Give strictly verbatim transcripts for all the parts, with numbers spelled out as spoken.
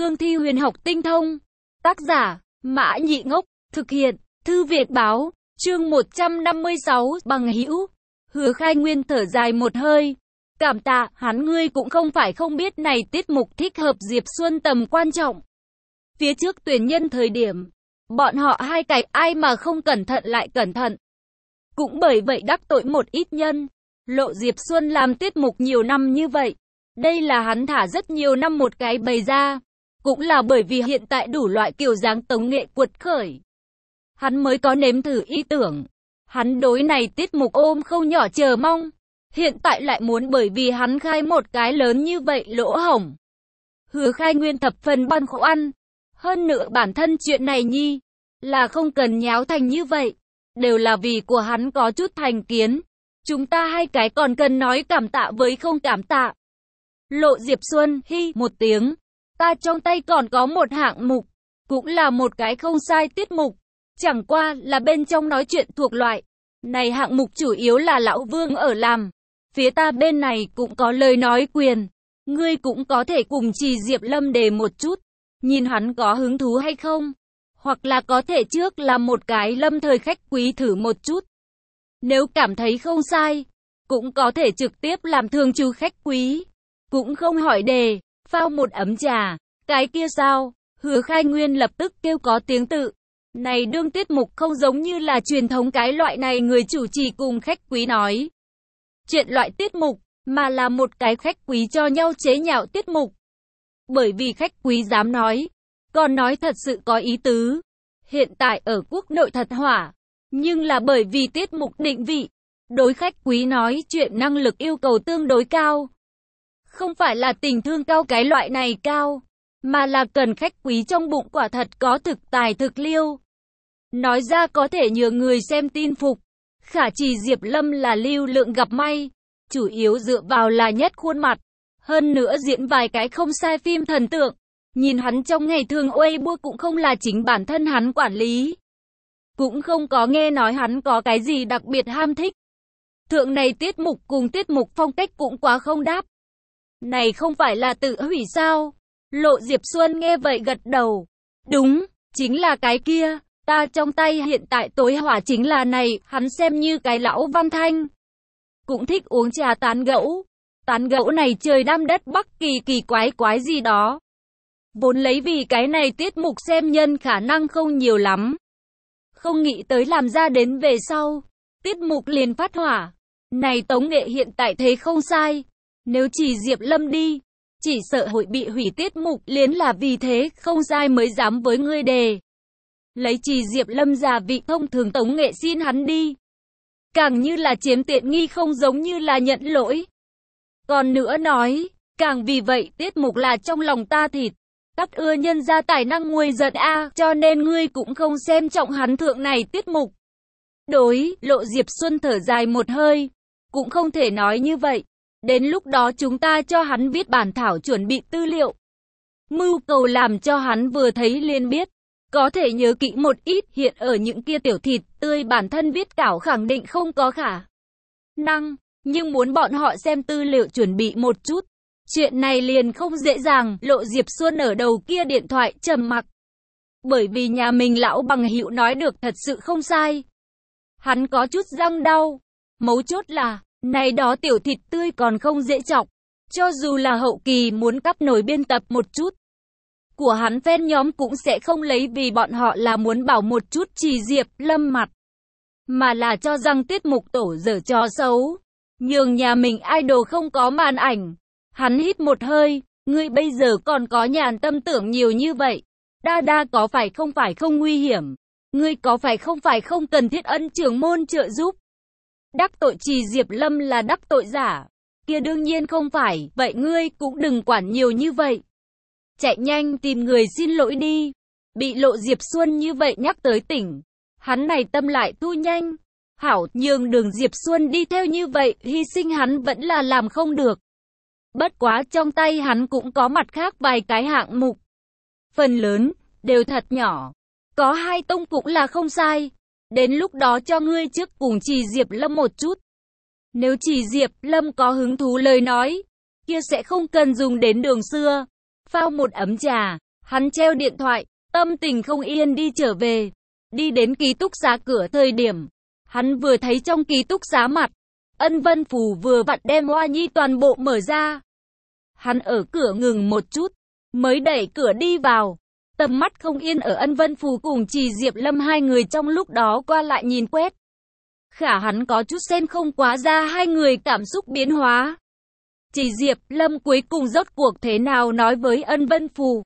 cương thi huyền học tinh thông. Tác giả, Mã Nhị Ngốc, thực hiện, Thư Viện Báo, chương một trăm năm mươi sáu, bằng hữu. Hứa Khai Nguyên thở dài một hơi. Cảm tạ, hắn ngươi cũng không phải không biết này tiết mục thích hợp Diệp Xuân tầm quan trọng. Phía trước tuyển nhân thời điểm, bọn họ hai cái ai mà không cẩn thận lại cẩn thận. Cũng bởi vậy đắc tội một ít nhân. Lộ Diệp Xuân làm tiết mục nhiều năm như vậy. Đây là hắn thả rất nhiều năm một cái bày ra. Cũng là bởi vì hiện tại đủ loại kiểu dáng tống nghệ quật khởi. Hắn mới có nếm thử ý tưởng. Hắn đối này tiết mục ôm không nhỏ chờ mong. Hiện tại lại muốn bởi vì hắn khai một cái lớn như vậy lỗ hổng. Hứa Khai Nguyên thập phần băn khoăn. Hơn nữa bản thân chuyện này nhi, là không cần nháo thành như vậy. Đều là vì của hắn có chút thành kiến. Chúng ta hai cái còn cần nói cảm tạ với không cảm tạ. Lộ Diệp Xuân hi một tiếng. Ta trong tay còn có một hạng mục. Cũng là một cái không sai tiết mục. Chẳng qua là bên trong nói chuyện thuộc loại. Này hạng mục chủ yếu là Lão Vương ở làm. Phía ta bên này cũng có lời nói quyền. Ngươi cũng có thể cùng Trì Diệp Lâm đề một chút. Nhìn hắn có hứng thú hay không. Hoặc là có thể trước làm một cái lâm thời khách quý thử một chút. Nếu cảm thấy không sai, cũng có thể trực tiếp làm thường trú khách quý. Cũng không hỏi đề, phao một ấm trà. Cái kia sao? Hứa Khai Nguyên lập tức kêu có tiếng tự. Này đương tiết mục không giống như là truyền thống cái loại này người chủ trì cùng khách quý nói. Chuyện loại tiết mục, mà là một cái khách quý cho nhau chế nhạo tiết mục. Bởi vì khách quý dám nói, còn nói thật sự có ý tứ. Hiện tại ở quốc nội thật hỏa, nhưng là bởi vì tiết mục định vị, đối khách quý nói chuyện năng lực yêu cầu tương đối cao. Không phải là tình thương cao cái loại này cao, mà là cần khách quý trong bụng quả thật có thực tài thực liêu. Nói ra có thể nhờ người xem tin phục. Khả Trì Diệp Lâm là lưu lượng gặp may, chủ yếu dựa vào là nhất khuôn mặt. Hơn nữa diễn vài cái không sai phim thần tượng. Nhìn hắn trong ngày thường Weibo cũng không là chính bản thân hắn quản lý. Cũng không có nghe nói hắn có cái gì đặc biệt ham thích. Thượng này tiết mục cùng tiết mục phong cách cũng quá không đáp. Này không phải là tự hủy sao? Lộ Diệp Xuân nghe vậy gật đầu. Đúng, chính là cái kia. Ta trong tay hiện tại tối hỏa chính là này, hắn xem như cái lão văn thanh. Cũng thích uống trà tán gẫu. Tán gẫu này trời đam đất bắc kỳ kỳ quái quái gì đó. Vốn lấy vì cái này tiết mục xem nhân khả năng không nhiều lắm. Không nghĩ tới làm ra đến về sau. Tiết mục liền phát hỏa. Này tống nghệ hiện tại thế không sai. Nếu chỉ Diệp Lâm đi, chỉ sợ hội bị hủy tiết mục liền là vì thế không sai mới dám với ngươi đề. Lấy Trì Diệp Lâm giả vị thông thường tống nghệ xin hắn đi. Càng như là chiếm tiện nghi không giống như là nhận lỗi. Còn nữa nói, càng vì vậy tiết mục là trong lòng ta thịt. Tắc ưa nhân ra tài năng nguôi giận a, cho nên ngươi cũng không xem trọng hắn thượng này tiết mục. Đối, Lộ Diệp Xuân thở dài một hơi. Cũng không thể nói như vậy. Đến lúc đó chúng ta cho hắn viết bản thảo chuẩn bị tư liệu. Mưu cầu làm cho hắn vừa thấy liền biết. Có thể nhớ kỹ một ít, hiện ở những kia tiểu thịt tươi bản thân viết cảo khẳng định không có khả năng, nhưng muốn bọn họ xem tư liệu chuẩn bị một chút. Chuyện này liền không dễ dàng. Lộ Diệp Xuân ở đầu kia điện thoại trầm mặc. Bởi vì nhà mình lão bằng hữu nói được thật sự không sai. Hắn có chút răng đau. Mấu chốt là, này đó tiểu thịt tươi còn không dễ chọc. Cho dù là hậu kỳ muốn cắp nổi biên tập một chút. Của hắn fan nhóm cũng sẽ không lấy vì bọn họ là muốn bảo một chút Trì Diệp Lâm mặt. Mà là cho rằng tiết mục tổ dở trò xấu. Nhường nhà mình idol không có màn ảnh. Hắn hít một hơi. Ngươi bây giờ còn có nhàn tâm tưởng nhiều như vậy. Đa đa có phải không phải không nguy hiểm. Ngươi có phải không phải không cần thiết ân trưởng môn trợ giúp. Đắc tội Trì Diệp Lâm là đắc tội giả. Kia đương nhiên không phải. Vậy ngươi cũng đừng quản nhiều như vậy. Chạy nhanh tìm người xin lỗi đi. Bị Lộ Diệp Xuân như vậy nhắc tới tỉnh. Hắn này tâm lại thu nhanh. Hảo, nhường đường Diệp Xuân đi theo như vậy, hy sinh hắn vẫn là làm không được. Bất quá trong tay hắn cũng có mặt khác vài cái hạng mục. Phần lớn, đều thật nhỏ. Có hai tông cũng là không sai. Đến lúc đó cho ngươi trước cùng Trì Diệp Lâm một chút. Nếu Trì Diệp Lâm có hứng thú lời nói, kia sẽ không cần dùng đến đường xưa. Phao một ấm trà, Hắn treo điện thoại, tâm tình không yên đi trở về. Đi đến ký túc xá cửa thời điểm, hắn vừa thấy trong ký túc xá mặt, Ân Vân Phù vừa vặn đem Hoa Nhi toàn bộ mở ra. Hắn ở cửa ngừng một chút, mới đẩy cửa đi vào. Tầm mắt không yên ở Ân Vân Phù cùng Trì Diệp Lâm hai người trong lúc đó qua lại nhìn quét. Khả hắn có chút xem không quá ra hai người cảm xúc biến hóa. Trì Diệp Lâm cuối cùng rốt cuộc thế nào nói với Ân Vân Phù.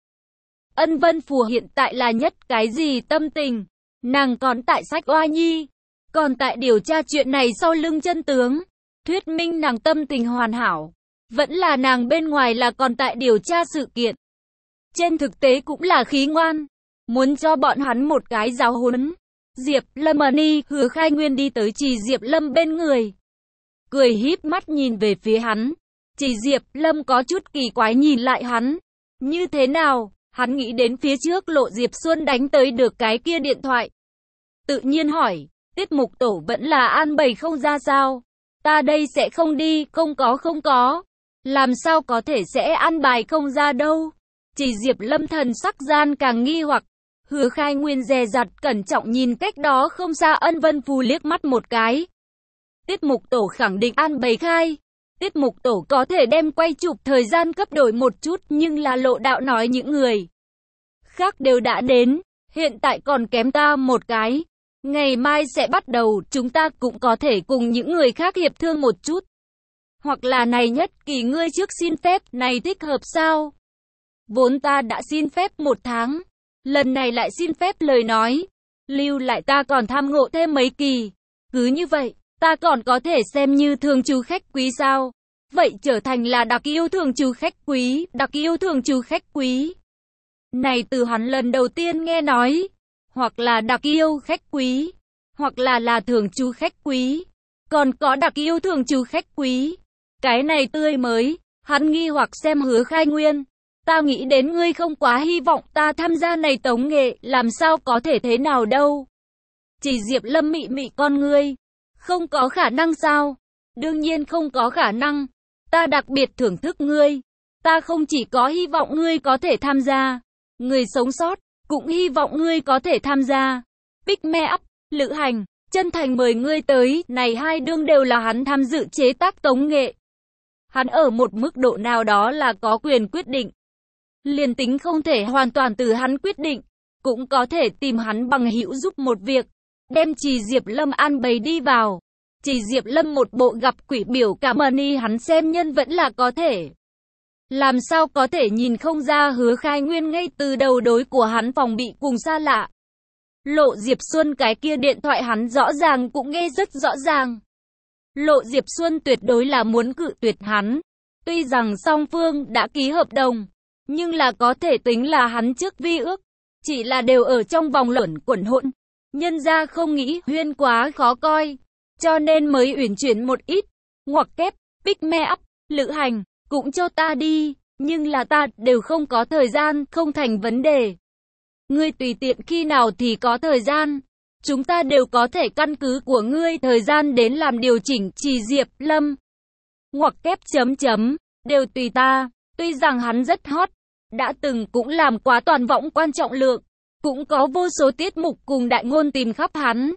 Ân Vân Phù hiện tại là nhất cái gì tâm tình? Nàng còn tại sách Hoa Nhi, còn tại điều tra chuyện này sau lưng chân tướng. Thuyết minh nàng tâm tình hoàn hảo. Vẫn là nàng bên ngoài là còn tại điều tra sự kiện. Trên thực tế cũng là khí ngoan. Muốn cho bọn hắn một cái giáo huấn. Diệp Lâm Ni, Hứa Khai Nguyên đi tới Trì Diệp Lâm bên người. Cười híp mắt nhìn về phía hắn. Trì Diệp Lâm có chút kỳ quái nhìn lại hắn. Như thế nào? Hắn nghĩ đến phía trước Lộ Diệp Xuân đánh tới được cái kia điện thoại. Tự nhiên hỏi, tiết mục tổ vẫn là an bày không ra sao? Ta đây sẽ không đi, không có không có. Làm sao có thể sẽ an bài không ra đâu? Trì Diệp Lâm thần sắc gian càng nghi hoặc. Hứa Khai Nguyên dè dặt cẩn trọng nhìn cách đó không xa Ân Vân Phù liếc mắt một cái. Tiết mục tổ khẳng định an bày khai. Tiết mục tổ có thể đem quay chụp thời gian cấp đổi một chút, nhưng là Lộ đạo nói những người khác đều đã đến, hiện tại còn kém ta một cái. Ngày mai sẽ bắt đầu, chúng ta cũng có thể cùng những người khác hiệp thương một chút. Hoặc là này nhất kỳ ngươi trước xin phép, này thích hợp sao? Vốn ta đã xin phép một tháng, lần này lại xin phép lời nói. Lưu lại ta còn tham ngộ thêm mấy kỳ. Cứ như vậy, ta còn có thể xem như thường trú khách quý sao? Vậy trở thành là đặc yêu thường trú khách quý, đặc yêu thường trú khách quý. Này từ hắn lần đầu tiên nghe nói. Hoặc là đặc yêu khách quý, hoặc là là thường trú khách quý, còn có đặc yêu thường trú khách quý. Cái này tươi mới, hắn nghi hoặc xem Hứa Khai Nguyên. Ta nghĩ đến ngươi không quá hy vọng ta tham gia này tống nghệ, làm sao có thể thế nào đâu. Chỉ Diệp Lâm mị mị con ngươi. Không có khả năng sao? Đương nhiên không có khả năng. Ta đặc biệt thưởng thức ngươi. Ta không chỉ có hy vọng ngươi có thể tham gia. Người sống sót, cũng hy vọng ngươi có thể tham gia. Pick me up, Lữ Hành, chân thành mời ngươi tới. Này hai đương đều là hắn tham dự chế tác tống nghệ. Hắn ở một mức độ nào đó là có quyền quyết định. Liền tính không thể hoàn toàn từ hắn quyết định, cũng có thể tìm hắn bằng hữu giúp một việc. Đem Trì Diệp Lâm an bày đi vào. Trì Diệp Lâm một bộ gặp quỷ biểu cảm ơn y hắn xem nhân vẫn là có thể. Làm sao có thể nhìn không ra Hứa Khai Nguyên ngay từ đầu đối của hắn phòng bị cùng xa lạ. Lộ Diệp Xuân cái kia điện thoại hắn rõ ràng cũng nghe rất rõ ràng. Lộ Diệp Xuân tuyệt đối là muốn cự tuyệt hắn. Tuy rằng song phương đã ký hợp đồng, nhưng là có thể tính là hắn trước vi ước. Chỉ là đều ở trong vòng luẩn quẩn hỗn. Nhân ra không nghĩ Huyên quá khó coi, cho nên mới uyển chuyển một ít. Ngoặc kép, pick me up, Lữ Hành, cũng cho ta đi, nhưng là ta đều không có thời gian, không thành vấn đề. Ngươi tùy tiện khi nào thì có thời gian. Chúng ta đều có thể căn cứ của ngươi thời gian đến làm điều chỉnh. Trì Diệp Lâm. Ngoặc kép chấm chấm, đều tùy ta. Tuy rằng hắn rất hot, đã từng cũng làm quá toàn võng quan trọng lượng, cũng có vô số tiết mục cùng đại ngôn tìm khắp hắn.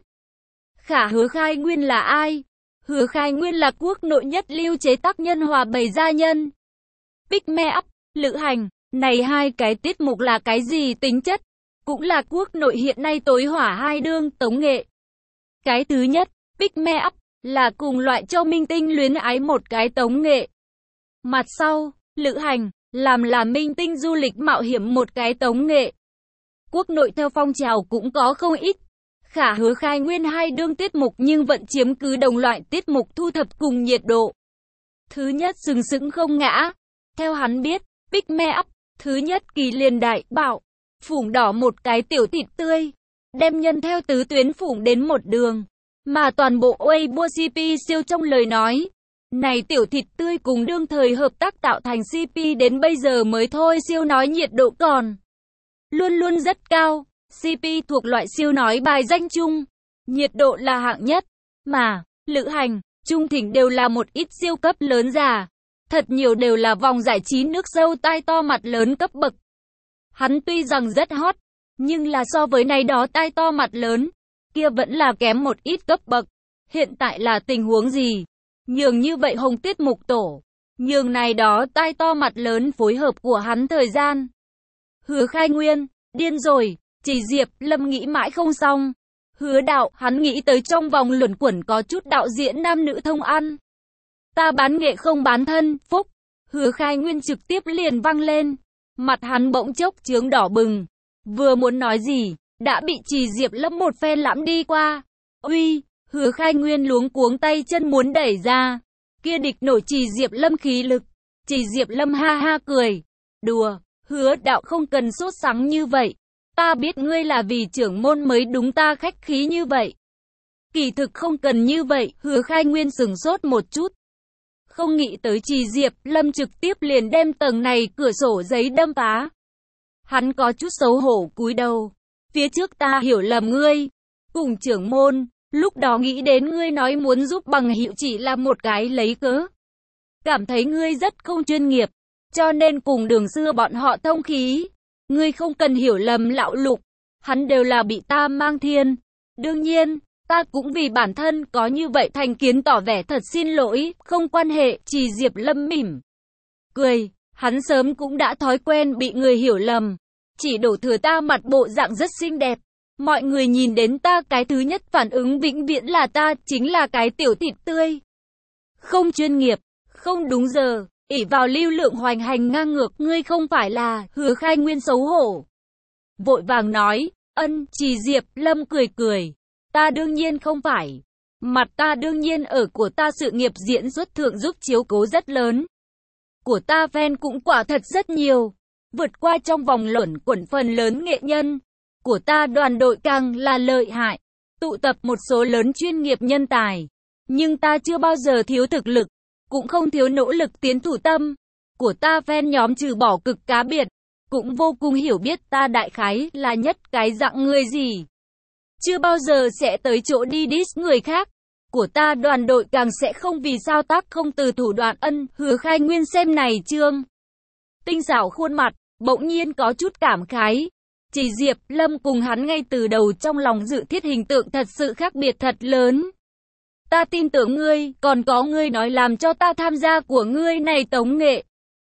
Khả Hứa Khai Nguyên là ai? Hứa Khai Nguyên là quốc nội nhất lưu chế tác nhân hòa bày gia nhân. Pick me up, Lữ Hành, này hai cái tiết mục là cái gì tính chất? Cũng là quốc nội hiện nay tối hỏa hai đương tống nghệ. Cái thứ nhất, Pick me up, là cùng loại cho minh tinh luyến ái một cái tống nghệ. Mặt sau, Lữ Hành, làm là minh tinh du lịch mạo hiểm một cái tống nghệ. Quốc nội theo phong trào cũng có không ít. Khả Hứa Khai Nguyên hai đương tiết mục nhưng vẫn chiếm cứ đồng loại tiết mục thu thập cùng nhiệt độ. Thứ nhất sừng sững không ngã. Theo hắn biết, Pick me up, thứ nhất kỳ liền đại bạo, phủng đỏ một cái tiểu thịt tươi, đem nhân theo tứ tuyến phủng đến một đường. Mà toàn bộ Weibo xê pê siêu trong lời nói. Này tiểu thịt tươi cùng đương thời hợp tác tạo thành xê pê đến bây giờ mới thôi siêu nói nhiệt độ còn luôn luôn rất cao. xê pê thuộc loại siêu nói bài danh chung, nhiệt độ là hạng nhất, mà Lữ Hành, Trung Thỉnh đều là một ít siêu cấp lớn già, thật nhiều đều là vòng giải trí nước sâu tai to mặt lớn cấp bậc. Hắn tuy rằng rất hot, nhưng là so với này đó tai to mặt lớn, kia vẫn là kém một ít cấp bậc. Hiện tại là tình huống gì? Nhường như vậy Hồng Tiết Mục Tổ, nhường này đó tai to mặt lớn phối hợp của hắn thời gian. Hứa Khai Nguyên, điên rồi, chỉ Diệp Lâm nghĩ mãi không xong. Hứa đạo, hắn nghĩ tới trong vòng luẩn quẩn có chút đạo diễn nam nữ thông ăn. Ta bán nghệ không bán thân, phúc. Hứa Khai Nguyên trực tiếp liền văng lên. Mặt hắn bỗng chốc chướng đỏ bừng. Vừa muốn nói gì, đã bị Trì Diệp Lâm một phen lãm đi qua. Uy, Hứa Khai Nguyên luống cuống tay chân muốn đẩy ra. Kia địch nổi Trì Diệp Lâm khí lực. Trì Diệp Lâm ha ha cười. Đùa, Hứa đạo không cần sốt sắng như vậy. Ta biết ngươi là vì trưởng môn mới đúng, ta khách khí như vậy. Kỳ thực không cần như vậy, Hứa Khai Nguyên sừng sốt một chút. Không nghĩ tới Trì Diệp Lâm trực tiếp liền đem tầng này cửa sổ giấy đâm phá. Hắn có chút xấu hổ cúi đầu. Phía trước ta hiểu lầm ngươi. Cùng trưởng môn, lúc đó nghĩ đến ngươi nói muốn giúp bằng hữu chỉ là một cái lấy cớ. Cảm thấy ngươi rất không chuyên nghiệp, cho nên cùng Đường xưa bọn họ thông khí. Ngươi không cần hiểu lầm lão Lục, hắn đều là bị ta mang thiên. Đương nhiên, ta cũng vì bản thân có như vậy thành kiến tỏ vẻ thật xin lỗi, không quan hệ. Trì Diệp Lâm mỉm cười, hắn sớm cũng đã thói quen bị người hiểu lầm. Chỉ đổ thừa ta mặt bộ dạng rất xinh đẹp. Mọi người nhìn đến ta cái thứ nhất phản ứng vĩnh viễn là ta chính là cái tiểu thịt tươi. Không chuyên nghiệp, không đúng giờ, ỷ vào lưu lượng hoành hành ngang ngược. Ngươi không phải là. Hứa Khai Nguyên xấu hổ, vội vàng nói, ân. Trì Diệp Lâm cười cười, ta đương nhiên không phải. Mặt ta đương nhiên ở của ta sự nghiệp diễn xuất thượng giúp chiếu cố rất lớn. Của ta fan cũng quả thật rất nhiều, vượt qua trong vòng luẩn quẩn phần lớn nghệ nhân. Của ta đoàn đội càng là lợi hại, tụ tập một số lớn chuyên nghiệp nhân tài. Nhưng ta chưa bao giờ thiếu thực lực, cũng không thiếu nỗ lực tiến thủ tâm. Của ta fan nhóm trừ bỏ cực cá biệt, cũng vô cùng hiểu biết ta đại khái là nhất cái dạng người gì. Chưa bao giờ sẽ tới chỗ đi diss người khác. Của ta đoàn đội càng sẽ không vì sao tác không từ thủ đoạn. Ân. Hứa Khai Nguyên xem này trương tinh xảo khuôn mặt, bỗng nhiên có chút cảm khái. Trì Diệp Lâm cùng hắn ngay từ đầu trong lòng dự thiết hình tượng thật sự khác biệt thật lớn. Ta tin tưởng ngươi, còn có ngươi nói làm cho ta tham gia của ngươi này tống nghệ.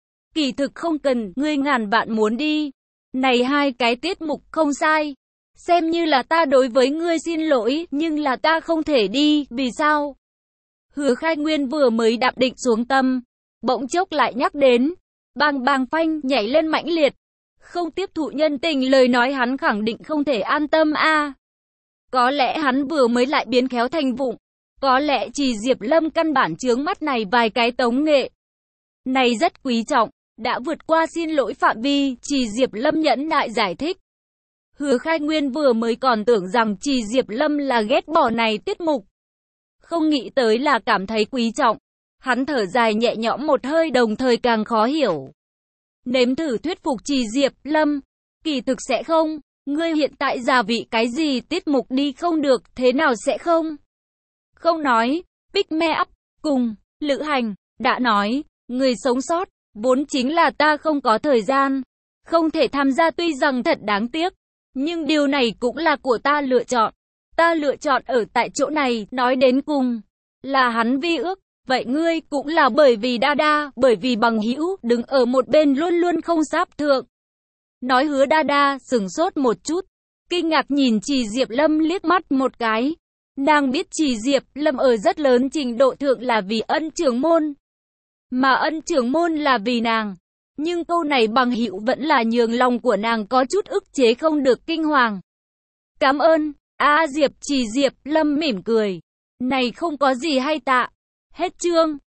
Kỳ thực không cần, ngươi ngàn vạn muốn đi. Này hai cái tiết mục không sai. Xem như là ta đối với ngươi xin lỗi, nhưng là ta không thể đi, vì sao? Hứa Khai Nguyên vừa mới đạp định xuống tâm, bỗng chốc lại nhắc đến. Bang bang phanh, nhảy lên mãnh liệt. Không tiếp thụ nhân tình lời nói hắn khẳng định không thể an tâm a. À. Có lẽ hắn vừa mới lại biến khéo thành vụng. Có lẽ Trì Diệp Lâm căn bản chướng mắt này vài cái tống nghệ. Này rất quý trọng, đã vượt qua xin lỗi phạm vi. Trì Diệp Lâm nhẫn nại giải thích. Hứa Khai Nguyên vừa mới còn tưởng rằng Trì Diệp Lâm là ghét bỏ này tiết mục. Không nghĩ tới là cảm thấy quý trọng. Hắn thở dài nhẹ nhõm một hơi, đồng thời càng khó hiểu. Nếm thử thuyết phục Trì Diệp Lâm. Kỳ thực sẽ không. Ngươi hiện tại giả vị cái gì tiết mục đi không được, thế nào sẽ không? Không nói. Pick me up, cùng, lữ hành, đã nói, người sống sót, vốn chính là ta không có thời gian. Không thể tham gia tuy rằng thật đáng tiếc. Nhưng điều này cũng là của ta lựa chọn. Ta lựa chọn ở tại chỗ này, nói đến cùng. Là hắn vi ước. Vậy ngươi cũng là bởi vì đa đa, bởi vì bằng hữu đứng ở một bên luôn luôn không sáp thượng. Nói Hứa đa đa sừng sốt một chút, kinh ngạc nhìn Trì Diệp Lâm liếc mắt một cái. Nàng biết Trì Diệp Lâm ở rất lớn trình độ thượng là vì Ân trưởng môn, mà Ân trưởng môn là vì nàng. Nhưng câu này bằng hữu vẫn là nhường lòng của nàng có chút ức chế không được kinh hoàng. Cảm ơn, A Diệp. Trì Diệp Lâm mỉm cười. Này không có gì hay tạ. Hết chương.